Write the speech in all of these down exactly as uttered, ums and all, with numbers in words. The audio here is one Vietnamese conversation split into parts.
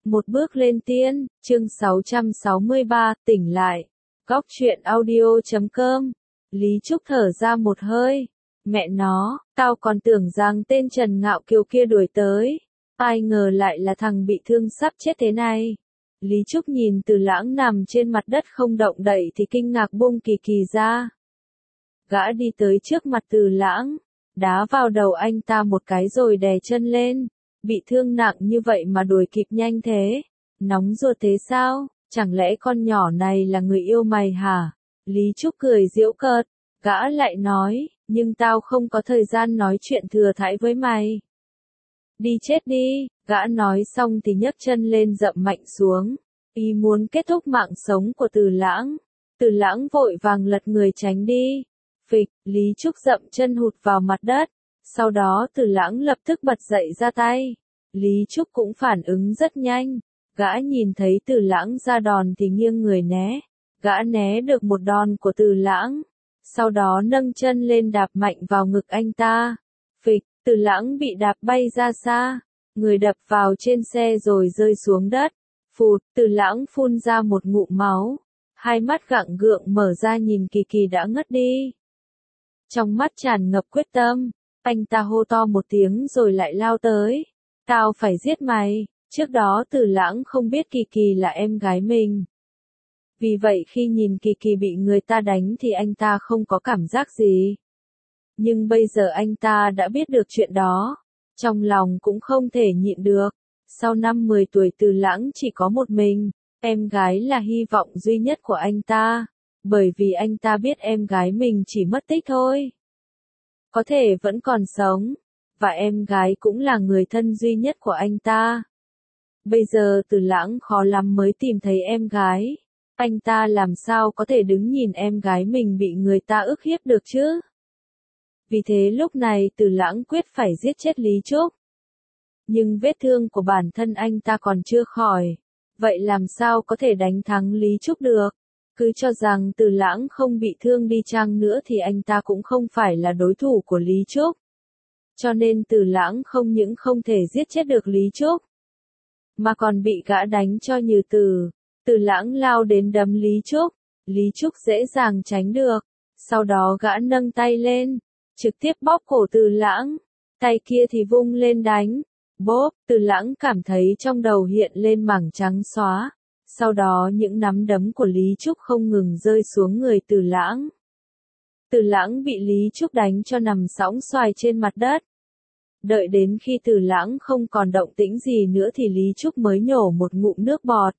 Một bước lên tiên, chương sáu trăm sáu mươi ba, tỉnh lại. Góc truyện audio chấm com. Lý Trúc thở ra một hơi. Mẹ nó, tao còn tưởng rằng tên Trần Ngạo Kiều kia đuổi tới. Ai ngờ lại là thằng bị thương sắp chết thế này. Lý Trúc nhìn Từ Lãng nằm trên mặt đất không động đậy thì kinh ngạc buông Kỳ Kỳ ra. Gã đi tới trước mặt Từ Lãng, đá vào đầu anh ta một cái rồi đè chân lên. Bị thương nặng như vậy mà đuổi kịp nhanh thế. Nóng ruột thế sao? Chẳng lẽ con nhỏ này là người yêu mày hả? Lý Trúc cười giễu cợt. Gã lại nói, nhưng tao không có thời gian nói chuyện thừa thãi với mày. Đi chết đi, gã nói xong thì nhấc chân lên dậm mạnh xuống. Ý muốn kết thúc mạng sống của Từ Lãng. Từ Lãng vội vàng lật người tránh đi. Phịch, Lý Trúc dậm chân hụt vào mặt đất. Sau đó Từ Lãng lập tức bật dậy ra tay. Lý Trúc cũng phản ứng rất nhanh. Gã nhìn thấy Từ Lãng ra đòn thì nghiêng người né. Gã né được một đòn của Từ Lãng. Sau đó nâng chân lên đạp mạnh vào ngực anh ta. Phịch, Từ Lãng bị đạp bay ra xa. Người đập vào trên xe rồi rơi xuống đất. Phụt, Từ Lãng phun ra một ngụm máu. Hai mắt gặng gượng mở ra nhìn Kỳ Kỳ đã ngất đi. Trong mắt tràn ngập quyết tâm. Anh ta hô to một tiếng rồi lại lao tới. Tao phải giết mày. Trước đó Từ Lãng không biết Kỳ Kỳ là em gái mình. Vì vậy khi nhìn Kỳ Kỳ bị người ta đánh thì anh ta không có cảm giác gì. Nhưng bây giờ anh ta đã biết được chuyện đó. Trong lòng cũng không thể nhịn được. Sau năm mười tuổi Từ Lãng chỉ có một mình. Em gái là hy vọng duy nhất của anh ta. Bởi vì anh ta biết em gái mình chỉ mất tích thôi. Có thể vẫn còn sống. Và em gái cũng là người thân duy nhất của anh ta. Bây giờ Từ Lãng khó lắm mới tìm thấy em gái. Anh ta làm sao có thể đứng nhìn em gái mình bị người ta ức hiếp được chứ? Vì thế lúc này Từ Lãng quyết phải giết chết Lý Trúc. Nhưng vết thương của bản thân anh ta còn chưa khỏi. Vậy làm sao có thể đánh thắng Lý Trúc được? Cứ cho rằng Từ Lãng không bị thương đi chăng nữa thì anh ta cũng không phải là đối thủ của Lý Trúc. Cho nên Từ Lãng không những không thể giết chết được Lý Trúc, mà còn bị gã đánh cho nhừ từ. Từ Lãng lao đến đấm Lý Trúc. Lý Trúc dễ dàng tránh được. Sau đó gã nâng tay lên, trực tiếp bóp cổ Từ Lãng. Tay kia thì vung lên đánh. Bốp, Từ Lãng cảm thấy trong đầu hiện lên mảng trắng xóa. Sau đó những nắm đấm của Lý Trúc không ngừng rơi xuống người Từ Lãng. Từ Lãng bị Lý Trúc đánh cho nằm sõng xoài trên mặt đất. Đợi đến khi Từ Lãng không còn động tĩnh gì nữa thì Lý Trúc mới nhổ một ngụm nước bọt.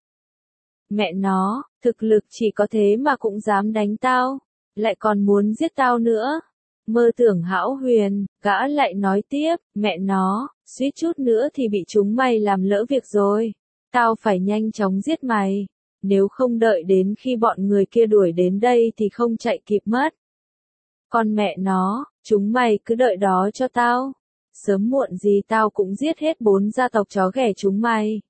Mẹ nó, thực lực chỉ có thế mà cũng dám đánh tao, lại còn muốn giết tao nữa. Mơ tưởng hão huyền, gã lại nói tiếp, mẹ nó, suýt chút nữa thì bị chúng mày làm lỡ việc rồi. Tao phải nhanh chóng giết mày, nếu không đợi đến khi bọn người kia đuổi đến đây thì không chạy kịp mất. Con mẹ nó, chúng mày cứ đợi đó cho tao. Sớm muộn gì tao cũng giết hết bốn gia tộc chó ghẻ chúng mày.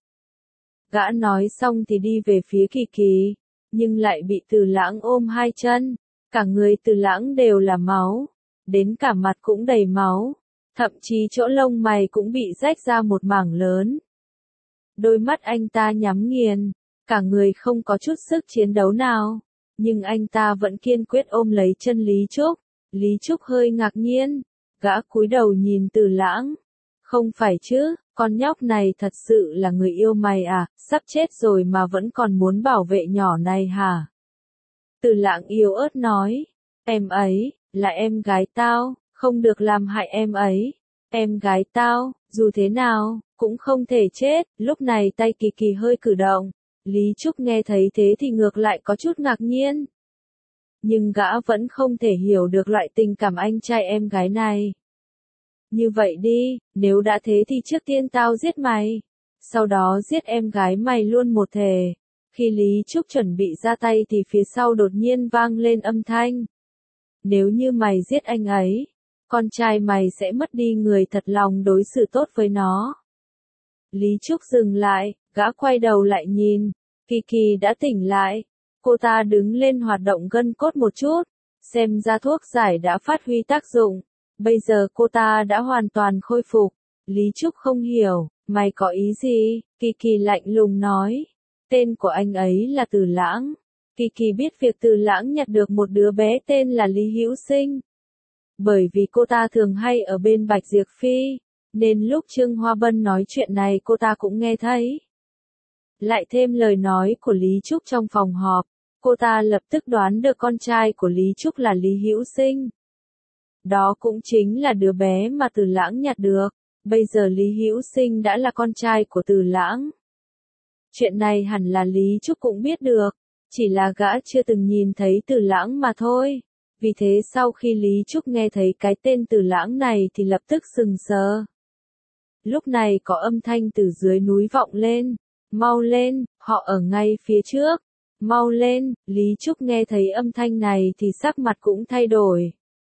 Gã nói xong thì đi về phía Kỳ Kỳ, nhưng lại bị Từ Lãng ôm hai chân. Cả người Từ Lãng đều là máu, đến cả mặt cũng đầy máu, thậm chí chỗ lông mày cũng bị rách ra một mảng lớn. Đôi mắt anh ta nhắm nghiền, cả người không có chút sức chiến đấu nào, nhưng anh ta vẫn kiên quyết ôm lấy chân Lý Trúc. Lý Trúc hơi ngạc nhiên, gã cúi đầu nhìn Từ Lãng. Không phải chứ, con nhóc này thật sự là người yêu mày à, sắp chết rồi mà vẫn còn muốn bảo vệ nhỏ này hả? Từ Lãng yếu ớt nói, em ấy, là em gái tao, không được làm hại em ấy. Em gái tao, dù thế nào, cũng không thể chết. Lúc này tay Kỳ Kỳ hơi cử động. Lý Trúc nghe thấy thế thì ngược lại có chút ngạc nhiên. Nhưng gã vẫn không thể hiểu được loại tình cảm anh trai em gái này. Như vậy đi, nếu đã thế thì trước tiên tao giết mày. Sau đó giết em gái mày luôn một thể. Khi Lý Trúc chuẩn bị ra tay thì phía sau đột nhiên vang lên âm thanh. Nếu như mày giết anh ấy, con trai mày sẽ mất đi người thật lòng đối xử tốt với nó. Lý Trúc dừng lại, gã quay đầu lại nhìn. Kỳ Kỳ đã tỉnh lại. Cô ta đứng lên hoạt động gân cốt một chút. Xem ra thuốc giải đã phát huy tác dụng. Bây giờ cô ta đã hoàn toàn khôi phục. Lý Trúc không hiểu, Mày có ý gì? Kỳ Kỳ lạnh lùng nói. Tên của anh ấy là Từ Lãng. Kỳ Kỳ biết việc Từ Lãng nhặt được một đứa bé tên là Lý Hữu Sinh. Bởi vì cô ta thường hay ở bên Bạch Diệp Phi, nên lúc Trương Hoa Bân nói chuyện này cô ta cũng nghe thấy. Lại thêm lời nói của Lý Trúc trong phòng họp, cô ta lập tức đoán được con trai của Lý Trúc là Lý Hữu Sinh. Đó cũng chính là đứa bé mà Từ Lãng nhặt được. Bây giờ Lý Hữu Sinh đã là con trai của Từ Lãng. Chuyện này hẳn là Lý Trúc cũng biết được, chỉ là gã chưa từng nhìn thấy Từ Lãng mà thôi. Vì thế sau khi Lý Trúc nghe thấy cái tên Từ Lãng này thì lập tức sừng sờ. Lúc này có âm thanh từ dưới núi vọng lên. Mau lên, họ ở ngay phía trước. Mau lên, Lý Trúc nghe thấy âm thanh này thì sắc mặt cũng thay đổi.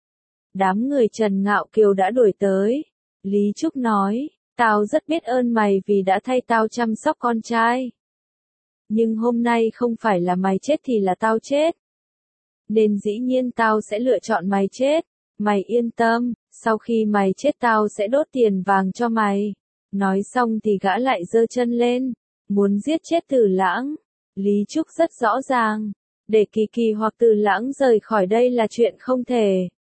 Đám người Trần Ngạo Kiều đã đuổi tới. Lý Trúc nói, tao rất biết ơn mày vì đã thay tao chăm sóc con trai. Nhưng hôm nay không phải là mày chết thì là tao chết. Nên dĩ nhiên tao sẽ lựa chọn mày chết. Mày yên tâm, sau khi mày chết tao sẽ đốt tiền vàng cho mày. Nói xong thì gã lại giơ chân lên, muốn giết chết Từ Lãng. Lý Trúc rất rõ ràng, để Kỳ Kỳ hoặc Từ Lãng rời khỏi đây là chuyện không thể.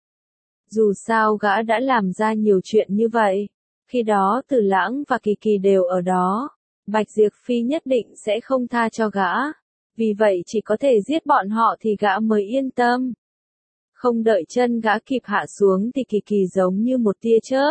Dù sao gã đã làm ra nhiều chuyện như vậy, khi đó Từ Lãng và Kỳ Kỳ đều ở đó, Bạch Diệp Phi nhất định sẽ không tha cho gã. Vì vậy chỉ có thể giết bọn họ thì gã mới yên tâm. Không đợi chân gã kịp hạ xuống thì Kỳ Kỳ giống như một tia chớp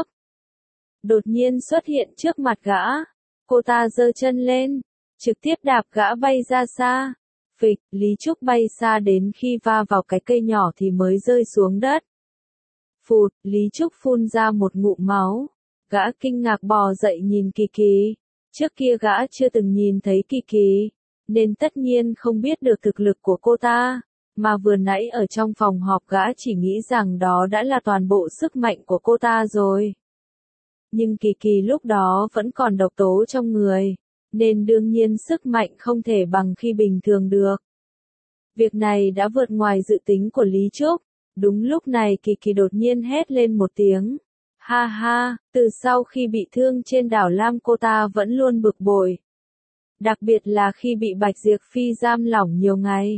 đột nhiên xuất hiện trước mặt gã. Cô ta giơ chân lên, trực tiếp đạp gã bay ra xa. Phịch, Lý Trúc bay xa đến khi va vào cái cây nhỏ thì mới rơi xuống đất. Phụt, Lý Trúc phun ra một ngụm máu. Gã kinh ngạc bò dậy nhìn Kỳ Kỳ. Trước kia gã chưa từng nhìn thấy Kỳ Kỳ, nên tất nhiên không biết được thực lực của cô ta. Mà vừa nãy ở trong phòng họp gã chỉ nghĩ rằng đó đã là toàn bộ sức mạnh của cô ta rồi. Nhưng Kỳ Kỳ lúc đó vẫn còn độc tố trong người, nên đương nhiên sức mạnh không thể bằng khi bình thường được. Việc này đã vượt ngoài dự tính của Lý Trúc. Đúng lúc này Kỳ Kỳ đột nhiên hét lên một tiếng. Ha ha, từ sau khi bị thương trên đảo Lam cô ta vẫn luôn bực bội. Đặc biệt là khi bị Bạch Diệp Phi giam lỏng nhiều ngày.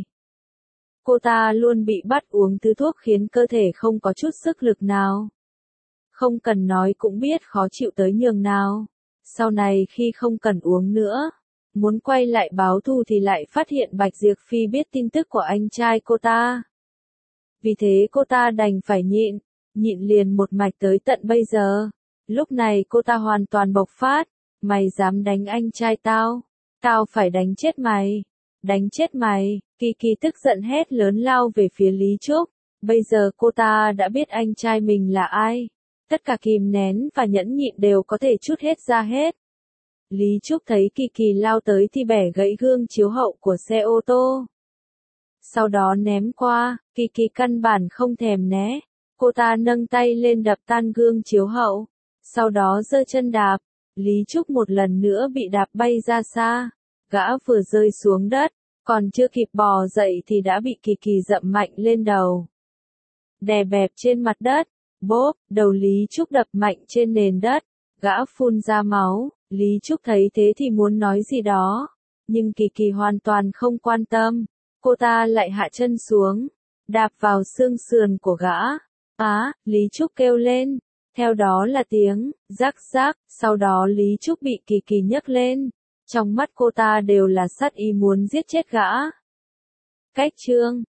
Cô ta luôn bị bắt uống thứ thuốc khiến cơ thể không có chút sức lực nào. Không cần nói cũng biết khó chịu tới nhường nào. Sau này khi không cần uống nữa, muốn quay lại báo thù thì lại phát hiện Bạch Diệp Phi biết tin tức của anh trai cô ta. Vì thế cô ta đành phải nhịn, nhịn liền một mạch tới tận bây giờ. Lúc này cô ta hoàn toàn bộc phát. Mày dám đánh anh trai tao? Tao phải đánh chết mày. Đánh chết mày. Kỳ Kỳ tức giận hét lớn lao về phía Lý Trúc. Bây giờ cô ta đã biết anh trai mình là ai. Tất cả kìm nén và nhẫn nhịn đều có thể trút hết ra hết. Lý Trúc thấy Kỳ Kỳ lao tới thì bẻ gãy gương chiếu hậu của xe ô tô. Sau đó ném qua, Kỳ Kỳ căn bản không thèm né. Cô ta nâng tay lên đập tan gương chiếu hậu. Sau đó giơ chân đạp. Lý Trúc một lần nữa bị đạp bay ra xa. Gã vừa rơi xuống đất, còn chưa kịp bò dậy thì đã bị Kỳ Kỳ dậm mạnh lên đầu. Đè bẹp trên mặt đất. Bốp, đầu Lý Trúc đập mạnh trên nền đất. Gã phun ra máu. Lý Trúc thấy thế thì muốn nói gì đó. Nhưng Kỳ Kỳ hoàn toàn không quan tâm. Cô ta lại hạ chân xuống, đạp vào xương sườn của gã. Á, Lý Trúc kêu lên. Theo đó là tiếng, rắc rắc, sau đó Lý Trúc bị Kỳ Kỳ nhấc lên. Trong mắt cô ta đều là sát ý muốn giết chết gã. Cách chương